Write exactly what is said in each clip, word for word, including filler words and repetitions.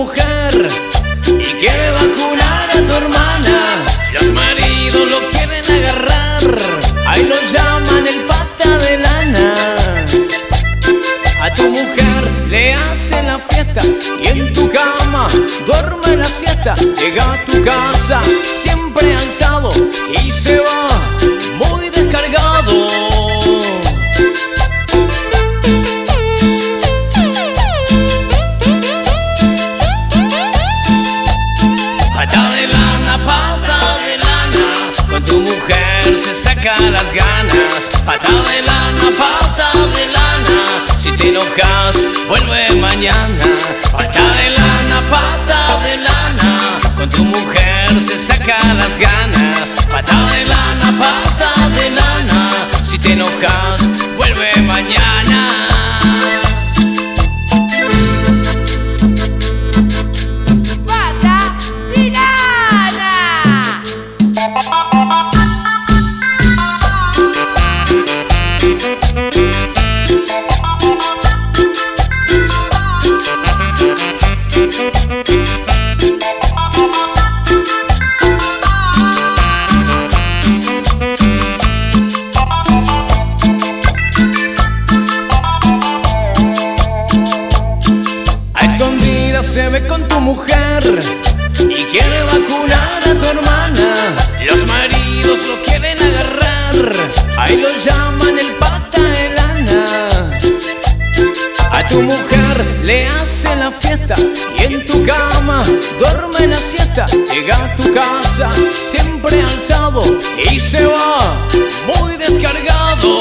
mujer y quiere vacunar a tu hermana. Los maridos lo quieren agarrar, ahí lo llaman el pata de lana. A tu mujer le hacen la fiesta y en tu cama duerme la siesta. Llega a tu casa siempre alzado y se va muy descargado. Pata de lana, pata de lana, con tu mujer se saca las ganas. Pata de lana, pata de lana, si te enojas vuelve mañana. Pata de lana, pata de lana, con tu mujer se saca las ganas. Pata de lana, pata de lana, si te enojas vuelve mañana. Se ve con tu mujer y quiere vacunar a tu hermana. Los maridos lo quieren agarrar, ahí lo llaman el pata de lana. A tu mujer le hace la fiesta y en tu cama duerme la siesta. Llega a tu casa siempre alzado y se va muy descargado.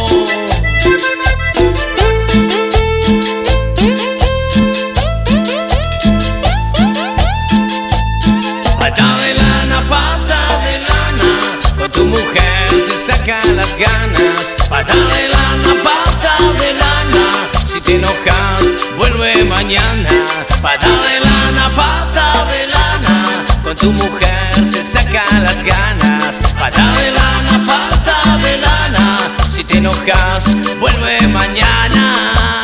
Pata de lana, pata de lana, con tu mujer se saca las ganas. Pata de lana, pata de lana, si te enojas vuelve mañana. Pata de lana, pata de lana, con tu mujer se saca las ganas. Pata de lana, pata de lana, si te enojas vuelve mañana.